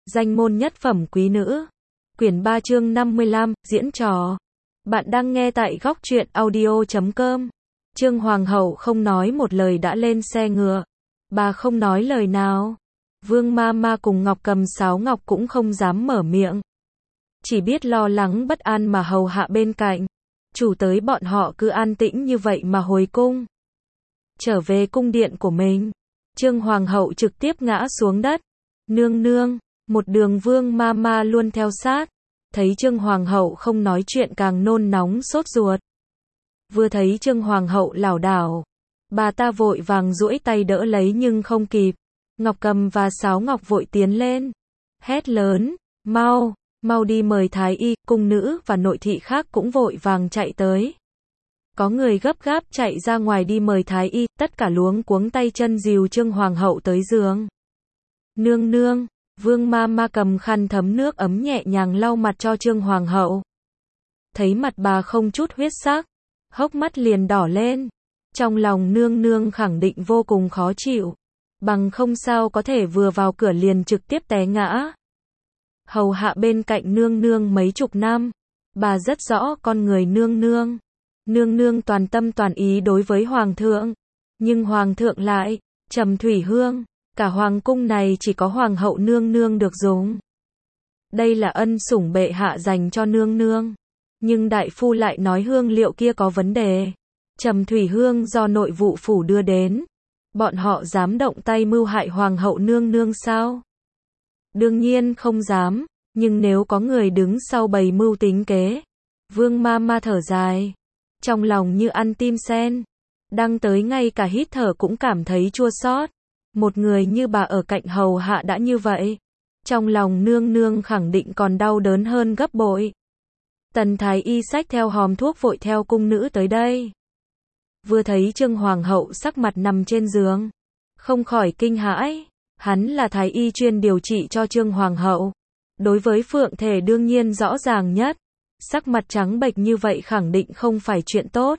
Danh môn nhất phẩm quý nữ. Quyển 3 chương 55, diễn trò. Bạn đang nghe tại góc truyện audio.com. Trương Hoàng hậu không nói một lời đã lên xe ngựa. Bà không nói lời nào. Vương ma ma cùng Ngọc Cầm Sáo Ngọc cũng không dám mở miệng. Chỉ biết lo lắng bất an mà hầu hạ bên cạnh. Chủ tới bọn họ cứ an tĩnh như vậy mà hồi cung. Trở về cung điện của mình. Trương Hoàng hậu trực tiếp ngã xuống đất. Nương nương, một đường Vương ma ma luôn theo sát. Thấy Trương Hoàng hậu không nói chuyện càng nôn nóng sốt ruột. Vừa thấy Trương Hoàng hậu lảo đảo, bà ta vội vàng duỗi tay đỡ lấy nhưng không kịp. Ngọc Cầm và Sáo Ngọc vội tiến lên, hét lớn, mau, mau đi mời thái y. Cung nữ và nội thị khác cũng vội vàng chạy tới. Có người gấp gáp chạy ra ngoài đi mời thái y, tất cả luống cuống tay chân dìu Trương Hoàng hậu tới giường. Nương nương, Vương ma ma cầm khăn thấm nước ấm nhẹ nhàng lau mặt cho Trương Hoàng hậu. Thấy mặt bà không chút huyết sắc, hốc mắt liền đỏ lên. Trong lòng nương nương khẳng định vô cùng khó chịu. Bằng không sao có thể vừa vào cửa liền trực tiếp té ngã. Hầu hạ bên cạnh nương nương mấy chục năm. Bà rất rõ con người nương nương. Nương nương toàn tâm toàn ý đối với Hoàng thượng. Nhưng Hoàng thượng lại, trầm thủy hương. Cả Hoàng cung này chỉ có Hoàng hậu nương nương được dùng. Đây là ân sủng bệ hạ dành cho nương nương. Nhưng đại phu lại nói hương liệu kia có vấn đề. Trầm thủy hương do nội vụ phủ đưa đến. Bọn họ dám động tay mưu hại Hoàng hậu nương nương sao? Đương nhiên không dám. Nhưng nếu có người đứng sau bày mưu tính kế. Vương ma ma thở dài. Trong lòng như ăn tim sen. Đang tới ngay cả hít thở cũng cảm thấy chua xót. Một người như bà ở cạnh hầu hạ đã như vậy. Trong lòng nương nương khẳng định còn đau đớn hơn gấp bội. Tần thái y xách theo hòm thuốc vội theo cung nữ tới đây. Vừa thấy Trương Hoàng hậu sắc mặt nằm trên giường. Không khỏi kinh hãi. Hắn là thái y chuyên điều trị cho Trương Hoàng hậu. Đối với phượng thể đương nhiên rõ ràng nhất. Sắc mặt trắng bệch như vậy khẳng định không phải chuyện tốt.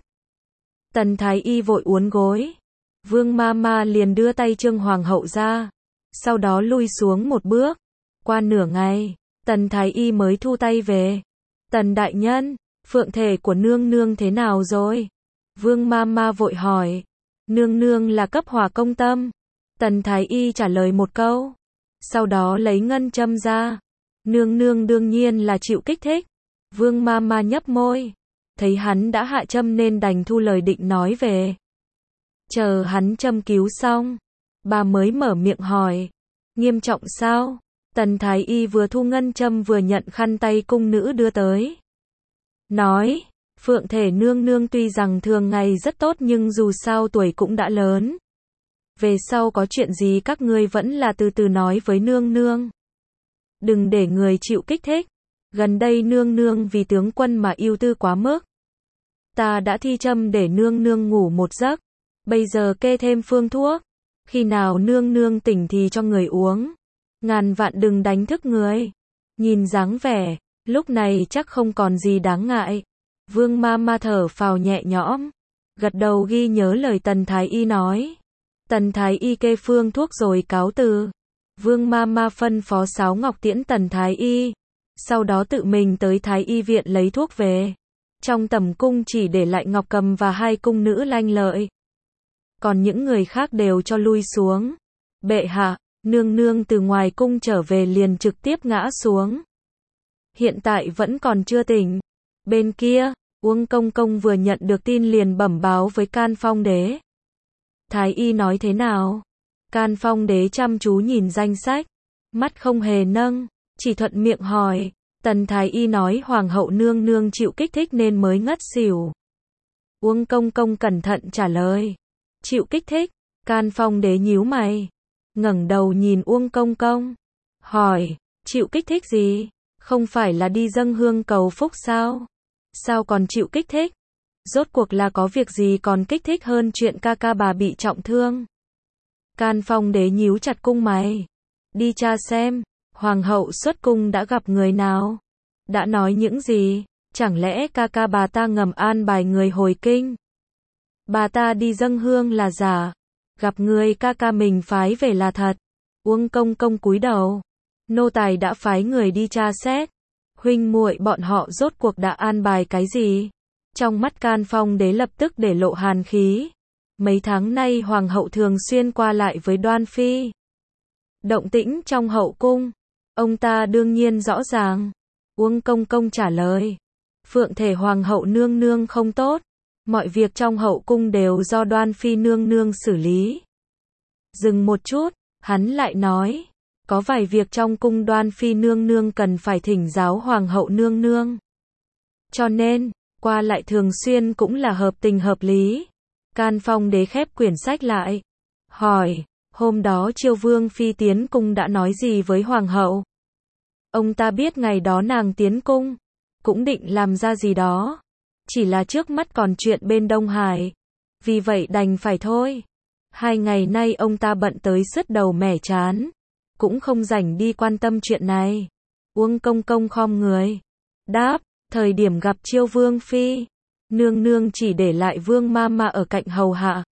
Tần thái y vội uốn gối. Vương ma ma liền đưa tay Trương Hoàng hậu ra. Sau đó lui xuống một bước. Qua nửa ngày, tần thái y mới thu tay về. Tần đại nhân, phượng thể của nương nương thế nào rồi? Vương ma ma vội hỏi. Nương nương là cấp hỏa công tâm. Tần thái y trả lời một câu. Sau đó lấy ngân châm ra. Nương nương đương nhiên là chịu kích thích. Vương ma ma nhấp môi. Thấy hắn đã hạ châm nên đành thu lời định nói về. Chờ hắn châm cứu xong, bà mới mở miệng hỏi. Nghiêm trọng sao? Tần thái y vừa thu ngân châm vừa nhận khăn tay cung nữ đưa tới. Nói, phượng thể nương nương tuy rằng thường ngày rất tốt nhưng dù sao tuổi cũng đã lớn. Về sau có chuyện gì các ngươi vẫn là từ từ nói với nương nương. Đừng để người chịu kích thích. Gần đây nương nương vì tướng quân mà ưu tư quá mức. Ta đã thi châm để nương nương ngủ một giấc. Bây giờ kê thêm phương thuốc. Khi nào nương nương tỉnh thì cho người uống. Ngàn vạn đừng đánh thức người. Nhìn dáng vẻ, lúc này chắc không còn gì đáng ngại. Vương ma ma thở phào nhẹ nhõm. Gật đầu ghi nhớ lời tần thái y nói. Tần thái y kê phương thuốc rồi cáo từ. Vương ma ma phân phó Sáo Ngọc tiễn tần thái y. Sau đó tự mình tới thái y viện lấy thuốc về. Trong tầm cung chỉ để lại Ngọc Cầm và hai cung nữ lanh lợi. Còn những người khác đều cho lui xuống. Bệ hạ, nương nương từ ngoài cung trở về liền trực tiếp ngã xuống. Hiện tại vẫn còn chưa tỉnh. Bên kia, Uông Công Công vừa nhận được tin liền bẩm báo với Can Phong đế. Thái y nói thế nào? Can Phong đế chăm chú nhìn danh sách. Mắt không hề nâng, chỉ thuận miệng hỏi. Tần thái y nói Hoàng hậu nương nương chịu kích thích nên mới ngất xỉu. Uông Công Công cẩn thận trả lời. Chịu kích thích? Can Phong đế nhíu mày. Ngẩng đầu nhìn Uông Công Công. Hỏi, chịu kích thích gì? Không phải là đi dâng hương cầu phúc sao? Sao còn chịu kích thích? Rốt cuộc là có việc gì còn kích thích hơn chuyện ca ca bà bị trọng thương? Can Phong đế nhíu chặt cung mày. Đi tra xem, Hoàng hậu xuất cung đã gặp người nào? Đã nói những gì? Chẳng lẽ ca ca bà ta ngầm an bài người hồi kinh? Bà ta đi dâng hương là giả, gặp người ca ca mình phái về là thật. Uông Công Công cúi đầu. Nô tài đã phái người đi tra xét. Huynh muội bọn họ rốt cuộc đã an bài cái gì? Trong mắt Can Phong Đế lập tức để lộ hàn khí. Mấy tháng nay hoàng hậu thường xuyên qua lại với Đoan Phi. Động tĩnh trong hậu cung, ông ta đương nhiên rõ ràng. Uông Công Công trả lời. Phượng thể hoàng hậu nương nương không tốt. Mọi việc trong hậu cung đều do Đoan Phi nương nương xử lý. Dừng một chút, hắn lại nói. Có vài việc trong cung Đoan Phi nương nương cần phải thỉnh giáo hoàng hậu nương nương. Cho nên, qua lại thường xuyên cũng là hợp tình hợp lý. Can Phong Đế khép quyển sách lại. Hỏi, hôm đó Chiêu Vương Phi tiến cung đã nói gì với hoàng hậu? Ông ta biết ngày đó nàng tiến cung, cũng định làm ra gì đó. Chỉ là trước mắt còn chuyện bên Đông Hải. Vì vậy đành phải thôi. 2 ngày nay ông ta bận tới sứt đầu mẻ chán. Cũng không rảnh đi quan tâm chuyện này. Uông Công Công khom người. Đáp, thời điểm gặp Chiêu Vương Phi, nương nương chỉ để lại Vương Mama ở cạnh hầu hạ.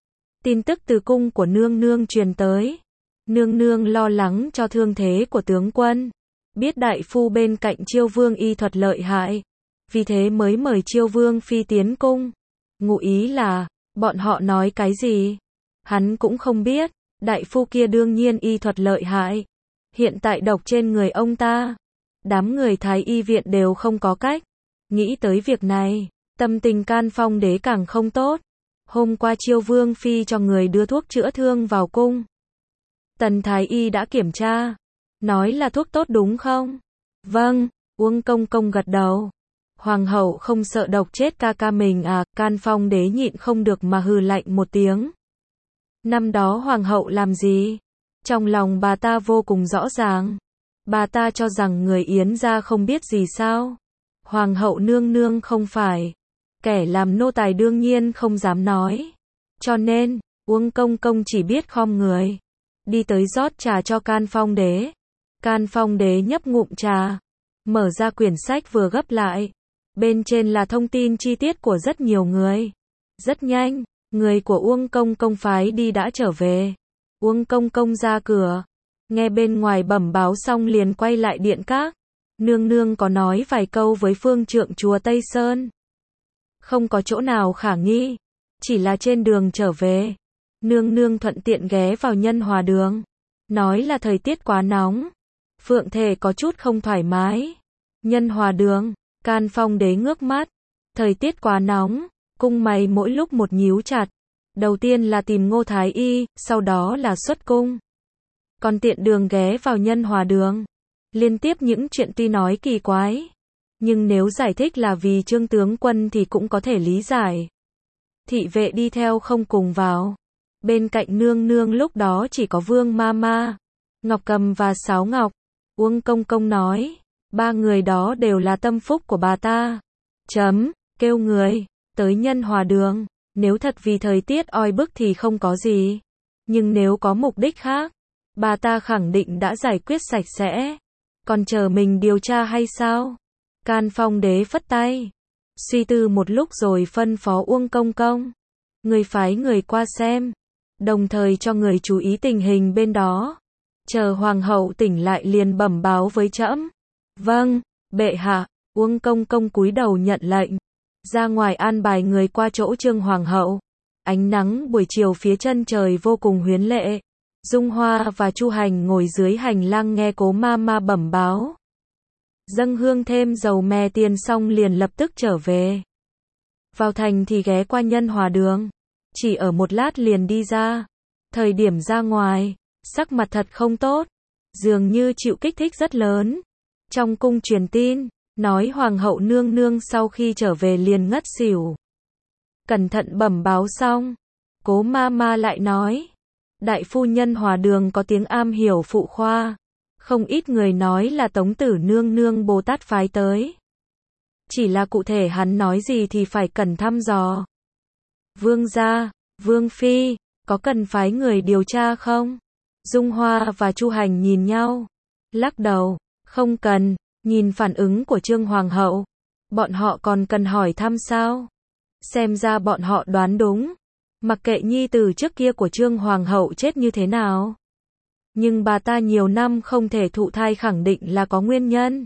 Tin tức từ cung của nương nương truyền tới. Nương nương lo lắng cho thương thế của tướng quân. Biết đại phu bên cạnh Chiêu Vương y thuật lợi hại. Vì thế mới mời Chiêu Vương Phi tiến cung. Ngụ ý là, bọn họ nói cái gì? Hắn cũng không biết. Đại phu kia đương nhiên y thuật lợi hại. Hiện tại độc trên người ông ta. Đám người Thái Y viện đều không có cách. Nghĩ tới việc này, tâm tình Can Phong Đế càng không tốt. Hôm qua Chiêu Vương Phi cho người đưa thuốc chữa thương vào cung. Tần Thái Y đã kiểm tra. Nói là thuốc tốt đúng không? Vâng, Uông Công Công gật đầu. Hoàng hậu không sợ độc chết ca ca mình à? Can Phong Đế nhịn không được mà hừ lạnh một tiếng. Năm đó hoàng hậu làm gì? Trong lòng bà ta vô cùng rõ ràng. Bà ta cho rằng người Yến gia không biết gì sao? Hoàng hậu nương nương không phải. Kẻ làm nô tài đương nhiên không dám nói. Cho nên, Uông Công Công chỉ biết khom người. Đi tới rót trà cho Can Phong Đế. Can Phong Đế nhấp ngụm trà. Mở ra quyển sách vừa gấp lại. Bên trên là thông tin chi tiết của rất nhiều người. Rất nhanh, người của Uông Công Công phái đi đã trở về. Uông Công Công ra cửa. Nghe bên ngoài bẩm báo xong liền quay lại điện các. Nương nương có nói vài câu với phương trượng chùa Tây Sơn. Không có chỗ nào khả nghi. Chỉ là trên đường trở về. Nương nương thuận tiện ghé vào Nhân Hòa đường. Nói là thời tiết quá nóng. Phượng thể có chút không thoải mái. Nhân Hòa đường. Can Phong Đế ngước mắt. Thời tiết quá nóng. Cung mày mỗi lúc một nhíu chặt. Đầu tiên là tìm Ngô Thái Y. Sau đó là xuất cung. Còn tiện đường ghé vào Nhân Hòa đường. Liên tiếp những chuyện tuy nói kỳ quái. Nhưng nếu giải thích là vì Trương tướng quân thì cũng có thể lý giải. Thị vệ đi theo không cùng vào. Bên cạnh nương nương lúc đó chỉ có Vương Mama, Ngọc Cầm và Sáo Ngọc. Uông Công Công nói, 3 người đó đều là tâm phúc của bà ta. Kêu người, tới Nhân Hòa đường. Nếu thật vì thời tiết oi bức thì không có gì. Nhưng nếu có mục đích khác, bà ta khẳng định đã giải quyết sạch sẽ. Còn chờ mình điều tra hay sao? Can Phong Đế phất tay. Suy tư một lúc rồi phân phó Uông Công Công. Người phái người qua xem. Đồng thời cho người chú ý tình hình bên đó. Chờ hoàng hậu tỉnh lại liền bẩm báo với trẫm. Vâng, bệ hạ. Uông Công Công cúi đầu nhận lệnh. Ra ngoài an bài người qua chỗ Trương hoàng hậu. Ánh nắng buổi chiều phía chân trời vô cùng huyến lệ. Dung Hoa và Chu Hành ngồi dưới hành lang nghe Cố Mama bẩm báo. Dâng hương thêm dầu mè tiền xong liền lập tức trở về. Vào thành thì ghé qua Nhân Hòa đường. Chỉ ở một lát liền đi ra. Thời điểm ra ngoài, sắc mặt thật không tốt. Dường như chịu kích thích rất lớn. Trong cung truyền tin, nói hoàng hậu nương nương sau khi trở về liền ngất xỉu. Cẩn thận bẩm báo xong. Cố Mama lại nói. Đại phu Nhân Hòa đường có tiếng am hiểu phụ khoa. Không ít người nói là Tống Tử nương nương Bồ Tát phái tới. Chỉ là cụ thể hắn nói gì thì phải cần thăm dò. Vương gia, Vương Phi, có cần phái người điều tra không? Dung Hoa và Chu Hành nhìn nhau. Lắc đầu, không cần, nhìn phản ứng của Trương Hoàng hậu. Bọn họ còn cần hỏi thăm sao? Xem ra bọn họ đoán đúng. Mặc kệ nhi tử trước kia của Trương Hoàng hậu chết như thế nào. Nhưng bà ta nhiều năm không thể thụ thai khẳng định là có nguyên nhân.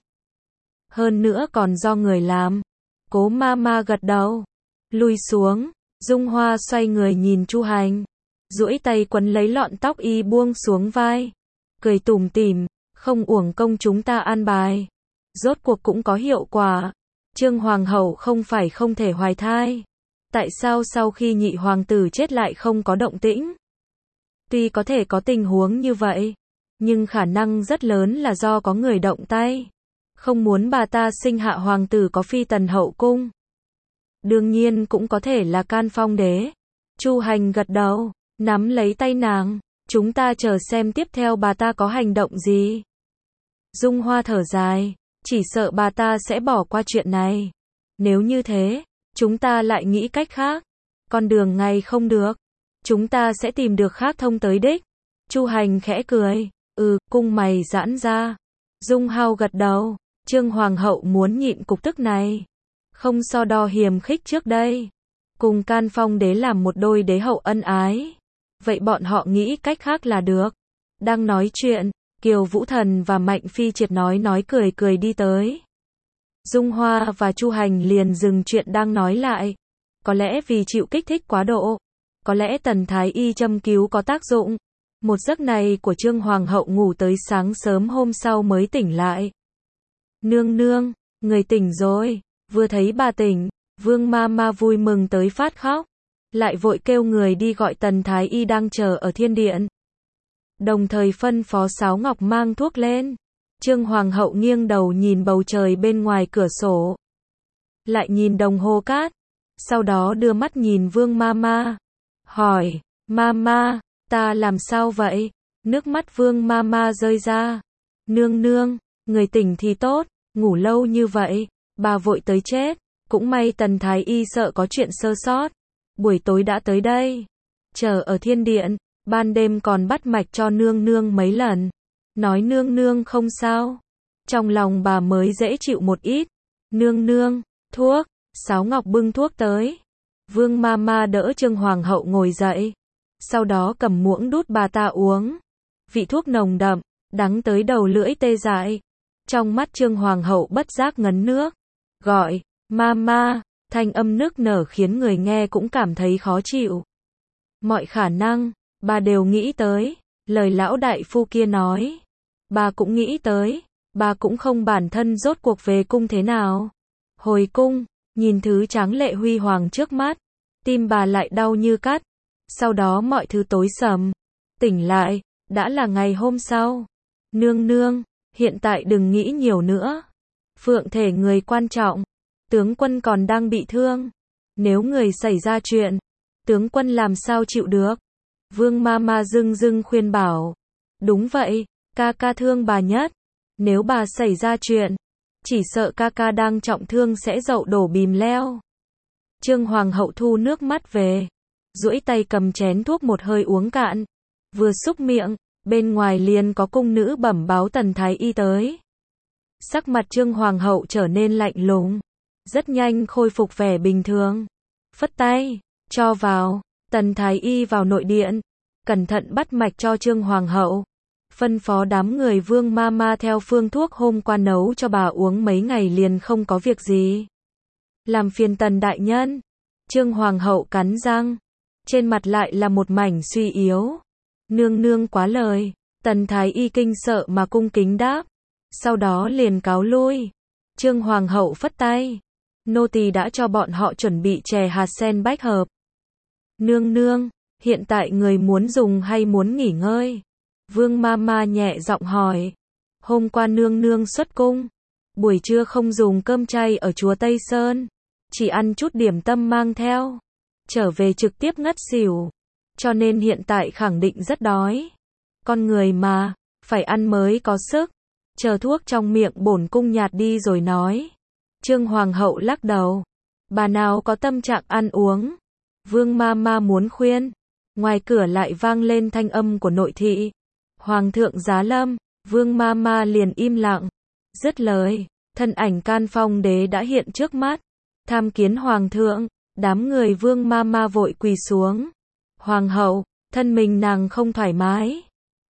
Hơn nữa còn do người làm. Cố Mama gật đầu. Lùi xuống, Dung Hoa xoay người nhìn Chu Hành. Duỗi tay quấn lấy lọn tóc y buông xuống vai. Cười tủm tỉm, không uổng công chúng ta an bài. Rốt cuộc cũng có hiệu quả. Trương Hoàng hậu không phải không thể hoài thai. Tại sao sau khi nhị hoàng tử chết lại không có động tĩnh? Tuy có thể có tình huống như vậy, nhưng khả năng rất lớn là do có người động tay. Không muốn bà ta sinh hạ hoàng tử có phi tần hậu cung. Đương nhiên cũng có thể là Can Phong đế. Chu Hành gật đầu, nắm lấy tay nàng. Chúng ta chờ xem tiếp theo bà ta có hành động gì. Dung Hoa thở dài, chỉ sợ bà ta sẽ bỏ qua chuyện này. Nếu như thế, chúng ta lại nghĩ cách khác. Con đường ngay không được. Chúng ta sẽ tìm được khác thông tới đích. Chu Hành khẽ cười. Cung mày giãn ra. Dung Hao gật đầu. Trương Hoàng hậu muốn nhịn cục tức này. Không so đo hiềm khích trước đây. Cùng Can Phong đế làm một đôi đế hậu ân ái. Vậy bọn họ nghĩ cách khác là được. Đang nói chuyện, Kiều Vũ Thần và Mạnh Phi Triệt nói cười đi tới. Dung Hoa và Chu Hành liền dừng chuyện đang nói lại. Có lẽ vì chịu kích thích quá độ. Có lẽ Tần Thái Y châm cứu có tác dụng. Một giấc này của Trương Hoàng hậu ngủ tới sáng sớm hôm sau mới tỉnh lại. Nương nương, người tỉnh rồi. Vừa thấy bà tỉnh, Vương Mama vui mừng tới phát khóc. Lại vội kêu người đi gọi Tần Thái Y đang chờ ở thiên điện. Đồng thời phân phó Sáo Ngọc mang thuốc lên. Trương Hoàng hậu nghiêng đầu nhìn bầu trời bên ngoài cửa sổ. Lại nhìn đồng hồ cát. Sau đó đưa mắt nhìn Vương Mama. Hỏi, Mama, ta làm sao vậy? Nước mắt Vương Mama rơi ra. Nương nương, người tỉnh thì tốt, ngủ lâu như vậy, bà vội tới chết. Cũng may Tần Thái Y sợ có chuyện sơ sót. Buổi tối đã tới đây. Chờ ở thiên điện, ban đêm còn bắt mạch cho nương nương mấy lần. Nói nương nương không sao. Trong lòng bà mới dễ chịu một ít. Nương nương, thuốc. Sáo Ngọc bưng thuốc tới. Vương Mama đỡ Trương Hoàng hậu ngồi dậy. Sau đó cầm muỗng đút bà ta uống. Vị thuốc nồng đậm, đắng tới đầu lưỡi tê dại. Trong mắt Trương Hoàng hậu bất giác ngấn nước. Gọi, Mama, thanh âm nức nở khiến người nghe cũng cảm thấy khó chịu. Mọi khả năng, bà đều nghĩ tới. Lời lão đại phu kia nói. Bà cũng nghĩ tới. Bà cũng không bản thân rốt cuộc về cung thế nào. Hồi cung, nhìn thứ tráng lệ huy hoàng trước mắt. Tim bà lại đau như cắt. Sau đó mọi thứ tối sầm. Tỉnh lại, đã là ngày hôm sau. Nương nương, hiện tại đừng nghĩ nhiều nữa. Phượng thể người quan trọng. Tướng quân còn đang bị thương. Nếu người xảy ra chuyện, tướng quân làm sao chịu được. Vương Mama dưng khuyên bảo. Đúng vậy, ca ca thương bà nhất. Nếu bà xảy ra chuyện, chỉ sợ ca ca đang trọng thương sẽ dậu đổ bìm leo. Trương Hoàng hậu thu nước mắt về. Duỗi tay cầm chén thuốc một hơi uống cạn. Vừa xúc miệng, bên ngoài liền có cung nữ bẩm báo Tần Thái Y tới. Sắc mặt Trương Hoàng hậu trở nên lạnh lùng. Rất nhanh khôi phục vẻ bình thường. Phất tay, cho vào. Tần Thái Y vào nội điện. Cẩn thận bắt mạch cho Trương Hoàng hậu. Phân phó đám người Vương Mama theo phương thuốc hôm qua nấu cho bà uống mấy ngày liền không có việc gì. Làm phiền Tần đại nhân. Trương Hoàng hậu cắn răng. Trên mặt lại là một mảnh suy yếu. Nương nương quá lời. Tần Thái Y kinh sợ mà cung kính đáp. Sau đó liền cáo lui. Trương Hoàng hậu phất tay. Nô tỳ đã cho bọn họ chuẩn bị chè hạt sen bách hợp. Nương nương, hiện tại người muốn dùng hay muốn nghỉ ngơi? Vương Mama nhẹ giọng hỏi. Hôm qua nương nương xuất cung. Buổi trưa không dùng cơm chay ở chùa Tây Sơn. Chỉ ăn chút điểm tâm mang theo. Trở về trực tiếp ngất xỉu. Cho nên hiện tại khẳng định rất đói. Con người mà, phải ăn mới có sức. Chờ thuốc trong miệng bổn cung nhạt đi rồi nói. Trương Hoàng hậu lắc đầu. Bà nào có tâm trạng ăn uống. Vương Mama muốn khuyên. Ngoài cửa lại vang lên thanh âm của nội thị. Hoàng thượng giá lâm. Vương Mama liền im lặng. Dứt lời, thân ảnh Can Phong đế đã hiện trước mắt. Tham kiến hoàng thượng. Đám người Vương Mama vội quỳ xuống. Hoàng hậu, thân mình nàng không thoải mái.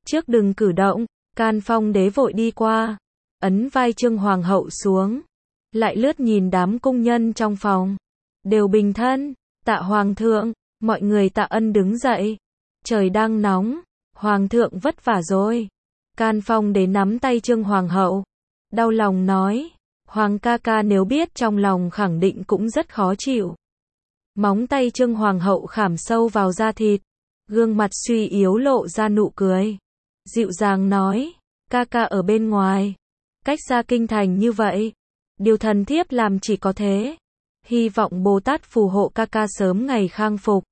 Trước đừng cử động, Can Phong đế vội đi qua, ấn vai Trương Hoàng hậu xuống, lại lướt nhìn đám cung nhân trong phòng. Đều bình thân, tạ Hoàng thượng, mọi người tạ ân đứng dậy. Trời đang nóng, Hoàng thượng vất vả rồi. Can Phong đế nắm tay Trương Hoàng hậu, đau lòng nói, Hoàng ca ca nếu biết trong lòng khẳng định cũng rất khó chịu. Móng tay Trương Hoàng hậu khảm sâu vào da thịt, gương mặt suy yếu lộ ra nụ cười. Dịu dàng nói, ca ca ở bên ngoài, cách xa kinh thành như vậy, điều thần thiếp làm chỉ có thế. Hy vọng Bồ Tát phù hộ ca ca sớm ngày khang phục.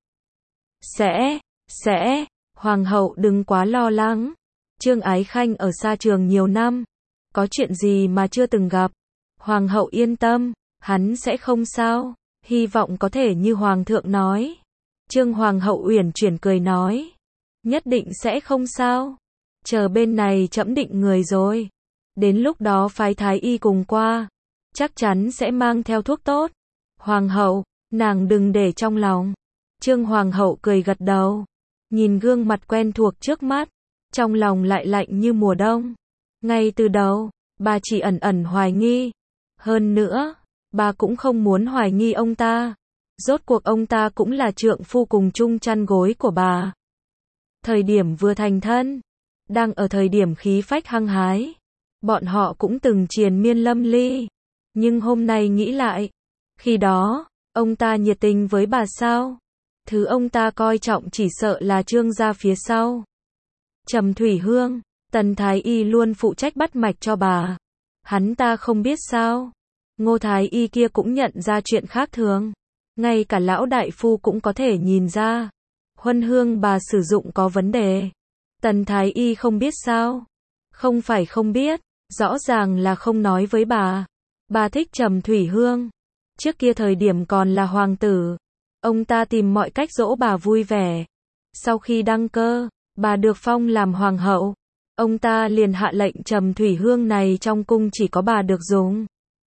Sẽ, Hoàng hậu đừng quá lo lắng. Trương Ái Khanh ở xa trường nhiều năm, có chuyện gì mà chưa từng gặp. Hoàng hậu yên tâm, hắn sẽ không sao, hy vọng có thể như Hoàng thượng nói. Trương Hoàng hậu uyển chuyển cười nói, nhất định sẽ không sao. Chờ bên này trẫm định người rồi. Đến lúc đó phái thái y cùng qua, chắc chắn sẽ mang theo thuốc tốt. Hoàng hậu, nàng đừng để trong lòng. Trương Hoàng hậu cười gật đầu, nhìn gương mặt quen thuộc trước mắt, trong lòng lại lạnh như mùa đông. Ngay từ đầu, bà chỉ ẩn ẩn hoài nghi. Hơn nữa, bà cũng không muốn hoài nghi ông ta. Rốt cuộc ông ta cũng là trượng phu cùng chung chăn gối của bà. Thời điểm vừa thành thân, đang ở thời điểm khí phách hăng hái, bọn họ cũng từng triền miên lâm ly. Nhưng hôm nay nghĩ lại, khi đó, ông ta nhiệt tình với bà sao? Thứ ông ta coi trọng chỉ sợ là Trương gia phía sau. Trầm Thủy Hương, Tần Thái Y luôn phụ trách bắt mạch cho bà. Hắn ta không biết sao? Ngô Thái Y kia cũng nhận ra chuyện khác thường. Ngay cả lão đại phu cũng có thể nhìn ra. Huân hương bà sử dụng có vấn đề. Tần Thái Y không biết sao? Không phải không biết, rõ ràng là không nói với bà. Bà thích Trầm Thủy Hương. Trước kia thời điểm còn là hoàng tử, ông ta tìm mọi cách dỗ bà vui vẻ. Sau khi đăng cơ, bà được phong làm hoàng hậu, ông ta liền hạ lệnh Trầm Thủy Hương này trong cung chỉ có bà được dùng.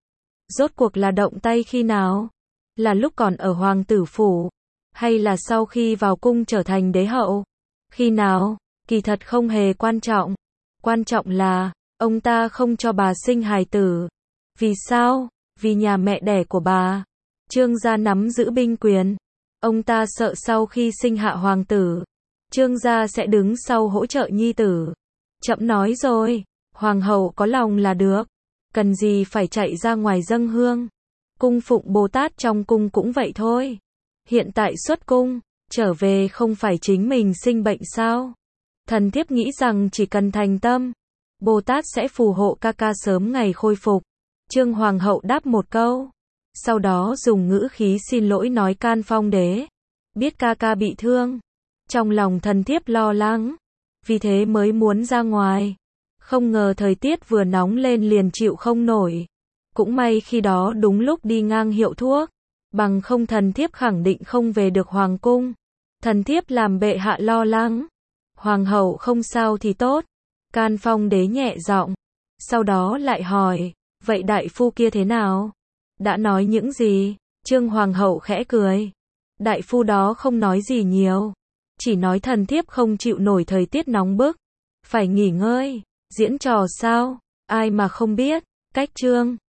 Rốt cuộc là động tay khi nào? Là lúc còn ở hoàng tử phủ, hay là sau khi vào cung trở thành đế hậu? Khi nào? Kỳ thật không hề quan trọng. Quan trọng là, ông ta không cho bà sinh hài tử. Vì sao? Vì nhà mẹ đẻ của bà, Trương gia nắm giữ binh quyền. Ông ta sợ sau khi sinh hạ hoàng tử, Trương gia sẽ đứng sau hỗ trợ nhi tử. Trẫm nói rồi, hoàng hậu có lòng là được, cần gì phải chạy ra ngoài dâng hương. Cung phụng Bồ Tát trong cung cũng vậy thôi. Hiện tại xuất cung, trở về không phải chính mình sinh bệnh sao? Thần thiếp nghĩ rằng chỉ cần thành tâm, Bồ Tát sẽ phù hộ ca ca sớm ngày khôi phục. Trương Hoàng hậu đáp một câu, sau đó dùng ngữ khí xin lỗi nói Can Phong đế, biết ca ca bị thương, trong lòng thần thiếp lo lắng, vì thế mới muốn ra ngoài. Không ngờ thời tiết vừa nóng lên liền chịu không nổi. Cũng may khi đó đúng lúc đi ngang hiệu thuốc, bằng không thần thiếp khẳng định không về được hoàng cung. Thần thiếp làm bệ hạ lo lắng. Hoàng hậu không sao thì tốt. Can Phong đế nhẹ giọng, sau đó lại hỏi, vậy đại phu kia thế nào? Đã nói những gì? Trương Hoàng hậu khẽ cười. Đại phu đó không nói gì nhiều, chỉ nói thần thiếp không chịu nổi thời tiết nóng bức, phải nghỉ ngơi. Diễn trò sao? Ai mà không biết, cách Trương